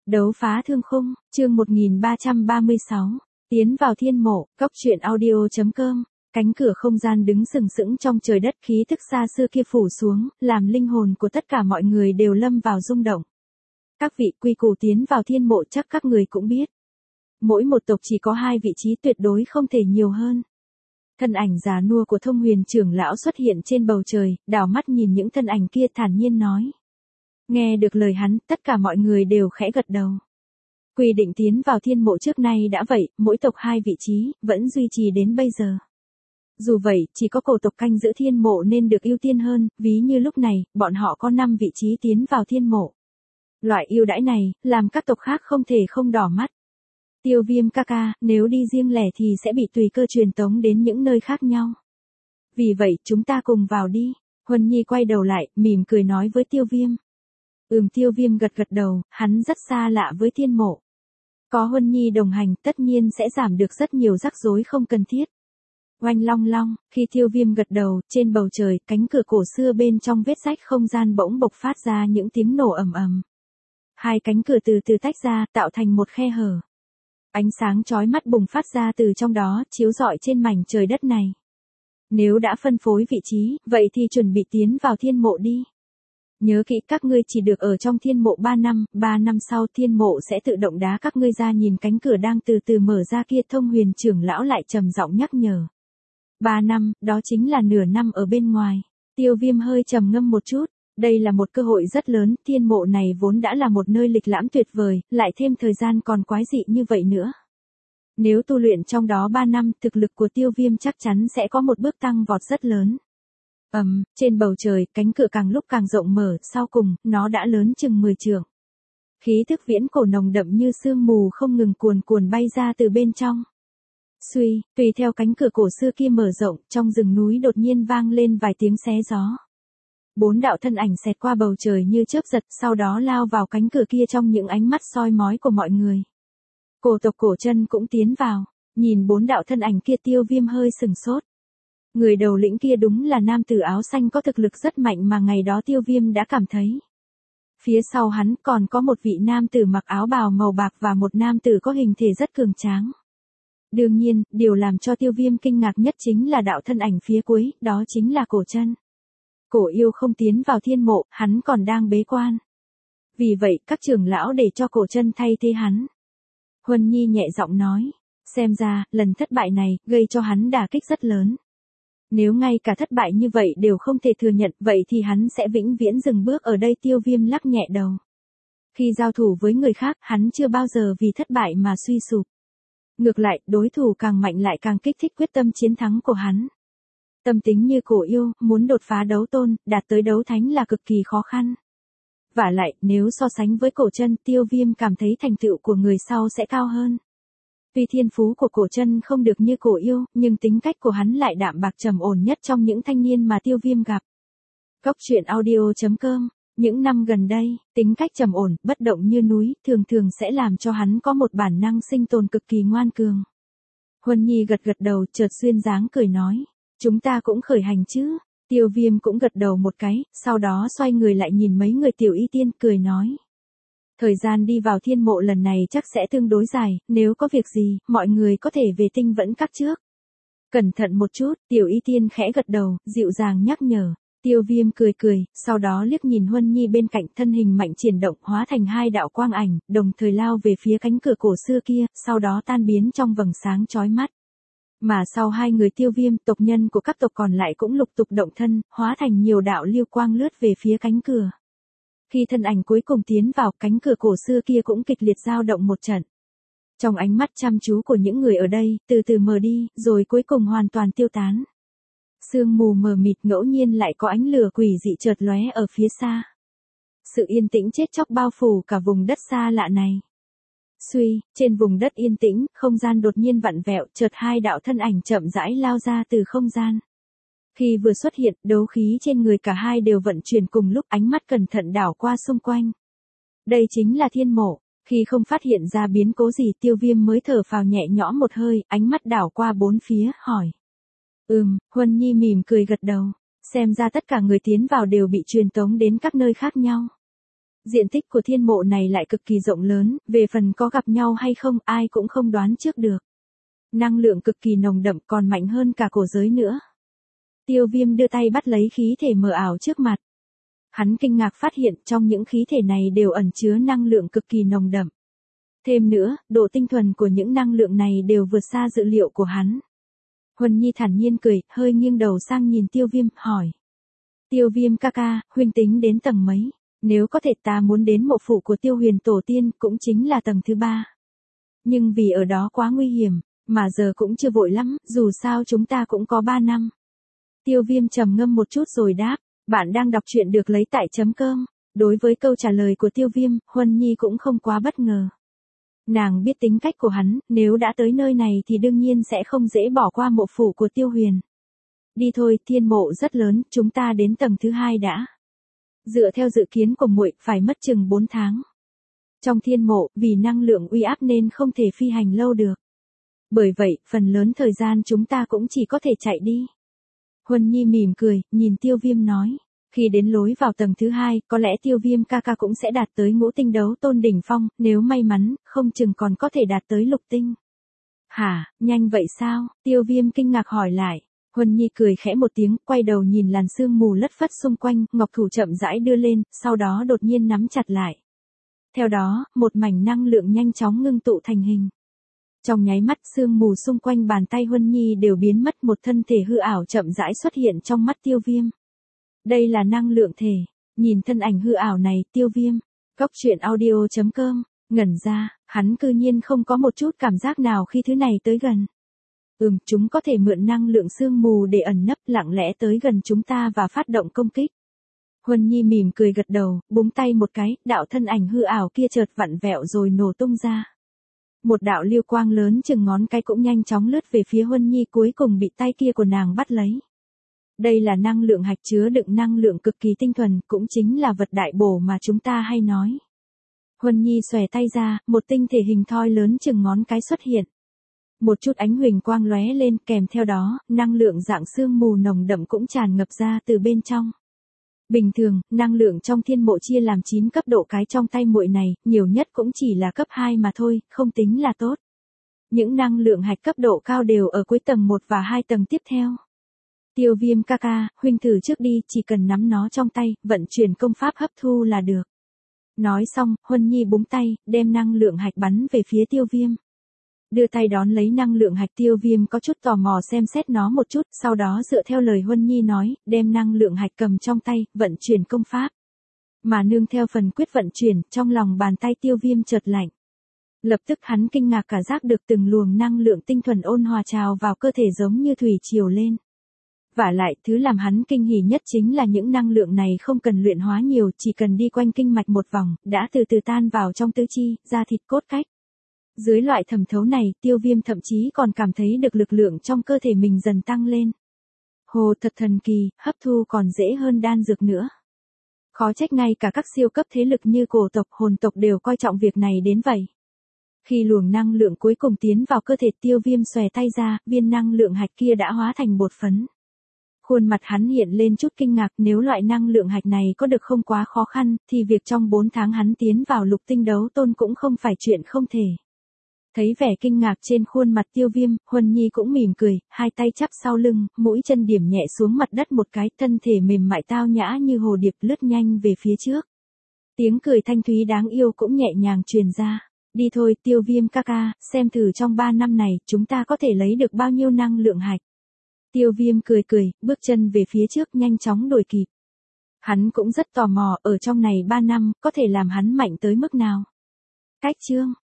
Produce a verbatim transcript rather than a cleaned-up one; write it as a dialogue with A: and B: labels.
A: Đấu phá thương khung, chương một nghìn ba trăm ba mươi sáu. Tiến vào thiên mộ, góc truyện audio chấm com. Cánh cửa không gian đứng sừng sững trong trời đất, khí thức xa xưa kia phủ xuống, làm linh hồn của tất cả mọi người đều lâm vào rung động. Các vị quy củ tiến vào thiên mộ chắc các người cũng biết. Mỗi một tộc chỉ có hai vị trí tuyệt đối không thể nhiều hơn. Thân ảnh già nua của Thông Huyền trưởng lão xuất hiện trên bầu trời, đảo mắt nhìn những thân ảnh kia thản nhiên nói. Nghe được lời hắn, tất cả mọi người đều khẽ gật đầu. Quy định tiến vào thiên mộ trước nay đã vậy, mỗi tộc hai vị trí, vẫn duy trì đến bây giờ. Dù vậy, chỉ có cổ tộc canh giữ thiên mộ nên được ưu tiên hơn, ví như lúc này, bọn họ có năm vị trí tiến vào thiên mộ. Loại ưu đãi này, làm các tộc khác không thể không đỏ mắt. Tiêu Viêm ca ca, nếu đi riêng lẻ thì sẽ bị tùy cơ truyền tống đến những nơi khác nhau. Vì vậy, chúng ta cùng vào đi. Huân Nhi quay đầu lại, mỉm cười nói với Tiêu Viêm. Ừm, Tiêu Viêm gật gật đầu, hắn rất xa lạ với thiên mộ. Có Huân Nhi đồng hành tất nhiên sẽ giảm được rất nhiều rắc rối không cần thiết. Oanh long long, khi Tiêu Viêm gật đầu, trên bầu trời, cánh cửa cổ xưa bên trong vết rách không gian bỗng bộc phát ra những tiếng nổ ầm ầm. Hai cánh cửa từ từ tách ra, tạo thành một khe hở. Ánh sáng chói mắt bùng phát ra từ trong đó, chiếu rọi trên mảnh trời đất này. Nếu đã phân phối vị trí, vậy thì chuẩn bị tiến vào thiên mộ đi. Nhớ kỹ các ngươi chỉ được ở trong thiên mộ ba năm, ba năm sau thiên mộ sẽ tự động đá các ngươi ra. Nhìn cánh cửa đang từ từ mở ra kia, Thông Huyền trưởng lão lại trầm giọng nhắc nhở. Ba năm, đó chính là nửa năm ở bên ngoài. Tiêu Viêm hơi trầm ngâm một chút. Đây là một cơ hội rất lớn, thiên mộ này vốn đã là một nơi lịch lãm tuyệt vời, lại thêm thời gian còn quái dị như vậy nữa. Nếu tu luyện trong đó ba năm, thực lực của Tiêu Viêm chắc chắn sẽ có một bước tăng vọt rất lớn. Ầm, um, trên bầu trời, cánh cửa càng lúc càng rộng mở, sau cùng, nó đã lớn chừng mười trượng. Khí thức viễn cổ nồng đậm như sương mù không ngừng cuồn cuồn bay ra từ bên trong. Suy, tùy theo cánh cửa cổ xưa kia mở rộng, trong rừng núi đột nhiên vang lên vài tiếng xé gió. Bốn đạo thân ảnh xẹt qua bầu trời như chớp giật, sau đó lao vào cánh cửa kia trong những ánh mắt soi mói của mọi người. Cổ tộc Cổ Chân cũng tiến vào, nhìn bốn đạo thân ảnh kia, Tiêu Viêm hơi sừng sốt. Người đầu lĩnh kia đúng là nam tử áo xanh có thực lực rất mạnh mà ngày đó Tiêu Viêm đã cảm thấy. Phía sau hắn còn có một vị nam tử mặc áo bào màu bạc và một nam tử có hình thể rất cường tráng. Đương nhiên, điều làm cho Tiêu Viêm kinh ngạc nhất chính là đạo thân ảnh phía cuối, đó chính là Cổ Chân. Cổ yêu không tiến vào thiên mộ, hắn còn đang bế quan. Vì vậy, các trưởng lão để cho Cổ Chân thay thế hắn. Huân Nhi nhẹ giọng nói, xem ra, lần thất bại này, gây cho hắn đả kích rất lớn. Nếu ngay cả thất bại như vậy đều không thể thừa nhận, vậy thì hắn sẽ vĩnh viễn dừng bước ở đây. Tiêu Viêm lắc nhẹ đầu. Khi giao thủ với người khác, hắn chưa bao giờ vì thất bại mà suy sụp. Ngược lại, đối thủ càng mạnh lại càng kích thích quyết tâm chiến thắng của hắn. Tâm tính như cổ yêu, muốn đột phá đấu tôn, đạt tới đấu thánh là cực kỳ khó khăn. Vả lại, nếu so sánh với Cổ Chân, Tiêu Viêm cảm thấy thành tựu của người sau sẽ cao hơn. Tuy thiên phú của Cổ Chân không được như cổ yêu, nhưng tính cách của hắn lại đạm bạc trầm ổn nhất trong những thanh niên mà Tiêu Viêm gặp. Góc truyện audio chấm com. Những năm gần đây, tính cách trầm ổn, bất động như núi, thường thường sẽ làm cho hắn có một bản năng sinh tồn cực kỳ ngoan cường. Huân Nhi gật gật đầu, chợt duyên dáng cười nói. Chúng ta cũng khởi hành chứ. Tiêu Viêm cũng gật đầu một cái, sau đó xoay người lại nhìn mấy người tiểu y tiên, cười nói. Thời gian đi vào thiên mộ lần này chắc sẽ tương đối dài, nếu có việc gì, mọi người có thể về Tinh Vẫn Các trước. Cẩn thận một chút, tiểu y tiên khẽ gật đầu, dịu dàng nhắc nhở. Tiêu Viêm cười cười, sau đó liếc nhìn Huân Nhi bên cạnh, thân hình mạnh triển động, hóa thành hai đạo quang ảnh, đồng thời lao về phía cánh cửa cổ xưa kia, sau đó tan biến trong vầng sáng chói mắt. Mà sau hai người Tiêu Viêm, tộc nhân của các tộc còn lại cũng lục tục động thân, hóa thành nhiều đạo lưu quang lướt về phía cánh cửa. Khi thân ảnh cuối cùng tiến vào, cánh cửa cổ xưa kia cũng kịch liệt dao động một trận. Trong ánh mắt chăm chú của những người ở đây, từ từ mờ đi, rồi cuối cùng hoàn toàn tiêu tán. Sương mù mờ mịt, ngẫu nhiên lại có ánh lửa quỷ dị chợt lóe ở phía xa. Sự yên tĩnh chết chóc bao phủ cả vùng đất xa lạ này. Suy, trên vùng đất yên tĩnh, không gian đột nhiên vặn vẹo, chợt hai đạo thân ảnh chậm rãi lao ra từ không gian. Khi vừa xuất hiện, đấu khí trên người cả hai đều vận chuyển cùng lúc, ánh mắt cẩn thận đảo qua xung quanh. Đây chính là thiên mộ. Khi không phát hiện ra biến cố gì, Tiêu Viêm mới thở phào nhẹ nhõm một hơi, ánh mắt đảo qua bốn phía, hỏi. Ừm, Huân Nhi mỉm cười gật đầu. Xem ra tất cả người tiến vào đều bị truyền tống đến các nơi khác nhau. Diện tích của thiên mộ này lại cực kỳ rộng lớn, về phần có gặp nhau hay không ai cũng không đoán trước được. Năng lượng cực kỳ nồng đậm còn mạnh hơn cả cổ giới nữa. Tiêu Viêm đưa tay bắt lấy khí thể mờ ảo trước mặt. Hắn kinh ngạc phát hiện trong những khí thể này đều ẩn chứa năng lượng cực kỳ nồng đậm. Thêm nữa, độ tinh thuần của những năng lượng này đều vượt xa dự liệu của hắn. Huân Nhi thản nhiên cười, hơi nghiêng đầu sang nhìn Tiêu Viêm, hỏi. Tiêu Viêm ca ca, huynh tính đến tầng mấy? Nếu có thể ta muốn đến mộ phủ của Tiêu Huyền Tổ Tiên, cũng chính là tầng thứ ba. Nhưng vì ở đó quá nguy hiểm, mà giờ cũng chưa vội lắm, dù sao chúng ta cũng có ba năm. Tiêu Viêm trầm ngâm một chút rồi đáp, bạn đang đọc truyện được lấy tại chấm cơm. Đối với câu trả lời của Tiêu Viêm, Huân Nhi cũng không quá bất ngờ. Nàng biết tính cách của hắn, nếu đã tới nơi này thì đương nhiên sẽ không dễ bỏ qua mộ phủ của Tiêu Huyền. Đi thôi, thiên mộ rất lớn, chúng ta đến tầng thứ hai đã. Dựa theo dự kiến của muội, phải mất chừng bốn tháng. Trong thiên mộ, vì năng lượng uy áp nên không thể phi hành lâu được. Bởi vậy, phần lớn thời gian chúng ta cũng chỉ có thể chạy đi. Huân Nhi mỉm cười, nhìn Tiêu Viêm nói. Khi đến lối vào tầng thứ hai, có lẽ Tiêu Viêm ca ca cũng sẽ đạt tới ngũ tinh đấu tôn đỉnh phong, nếu may mắn, không chừng còn có thể đạt tới lục tinh. Hả, nhanh vậy sao? Tiêu Viêm kinh ngạc hỏi lại. Huân Nhi cười khẽ một tiếng, quay đầu nhìn làn sương mù lất phất xung quanh, ngọc thủ chậm rãi đưa lên, sau đó đột nhiên nắm chặt lại. Theo đó, một mảnh năng lượng nhanh chóng ngưng tụ thành hình. Trong nháy mắt sương mù xung quanh bàn tay Huân Nhi đều biến mất, một thân thể hư ảo chậm rãi xuất hiện trong mắt Tiêu Viêm. Đây là năng lượng thể. Nhìn thân ảnh hư ảo này, Tiêu Viêm, góc truyện audio chấm com, ngẩn ra, hắn cư nhiên không có một chút cảm giác nào khi thứ này tới gần. Ừm, chúng có thể mượn năng lượng sương mù để ẩn nấp, lặng lẽ tới gần chúng ta và phát động công kích. Huân Nhi mỉm cười gật đầu, búng tay một cái, đạo thân ảnh hư ảo kia chợt vặn vẹo rồi nổ tung ra. Một đạo lưu quang lớn chừng ngón cái cũng nhanh chóng lướt về phía Huân Nhi, cuối cùng bị tay kia của nàng bắt lấy. Đây là năng lượng hạch chứa đựng năng lượng cực kỳ tinh thuần, cũng chính là vật đại bổ mà chúng ta hay nói. Huân Nhi xòe tay ra, một tinh thể hình thoi lớn chừng ngón cái xuất hiện. Một chút ánh huỳnh quang lóe lên, kèm theo đó, năng lượng dạng sương mù nồng đậm cũng tràn ngập ra từ bên trong. Bình thường, năng lượng trong thiên mộ chia làm chín cấp độ, cái trong tay muội này, nhiều nhất cũng chỉ là cấp hai mà thôi, không tính là tốt. Những năng lượng hạch cấp độ cao đều ở cuối tầng một và hai tầng tiếp theo. Tiêu Viêm ca ca, huynh thử trước đi, chỉ cần nắm nó trong tay, vận chuyển công pháp hấp thu là được. Nói xong, Huân Nhi búng tay, đem năng lượng hạch bắn về phía Tiêu Viêm. Đưa tay đón lấy năng lượng hạch, Tiêu Viêm có chút tò mò xem xét nó một chút, sau đó dựa theo lời Huân Nhi nói, đem năng lượng hạch cầm trong tay, vận chuyển công pháp. Mà nương theo phần quyết vận chuyển, trong lòng bàn tay Tiêu Viêm chợt lạnh. Lập tức hắn kinh ngạc cả giác được từng luồng năng lượng tinh thuần ôn hòa trào vào cơ thể giống như thủy triều lên. Vả lại, thứ làm hắn kinh hỉ nhất chính là những năng lượng này không cần luyện hóa nhiều, chỉ cần đi quanh kinh mạch một vòng, đã từ từ tan vào trong tứ chi, da thịt cốt cách. Dưới loại thẩm thấu này, Tiêu Viêm thậm chí còn cảm thấy được lực lượng trong cơ thể mình dần tăng lên. Hồ, thật thần kỳ, hấp thu còn dễ hơn đan dược nữa. Khó trách ngay cả các siêu cấp thế lực như cổ tộc, hồn tộc đều coi trọng việc này đến vậy. Khi luồng năng lượng cuối cùng tiến vào cơ thể, Tiêu Viêm xòe tay ra, viên năng lượng hạch kia đã hóa thành bột phấn. Khuôn mặt hắn hiện lên chút kinh ngạc, nếu loại năng lượng hạch này có được không quá khó khăn, thì việc trong bốn tháng hắn tiến vào lục tinh đấu tôn cũng không phải chuyện không thể. Thấy vẻ kinh ngạc trên khuôn mặt Tiêu Viêm, Huân Nhi cũng mỉm cười, hai tay chắp sau lưng, mũi chân điểm nhẹ xuống mặt đất một cái, thân thể mềm mại tao nhã như hồ điệp lướt nhanh về phía trước. Tiếng cười thanh thúy đáng yêu cũng nhẹ nhàng truyền ra. Đi thôi, Tiêu Viêm ca ca, xem thử trong ba năm này, chúng ta có thể lấy được bao nhiêu năng lượng hạch. Tiêu Viêm cười cười, bước chân về phía trước nhanh chóng đuổi kịp. Hắn cũng rất tò mò, ở trong này ba năm, có thể làm hắn mạnh tới mức nào. Cách chương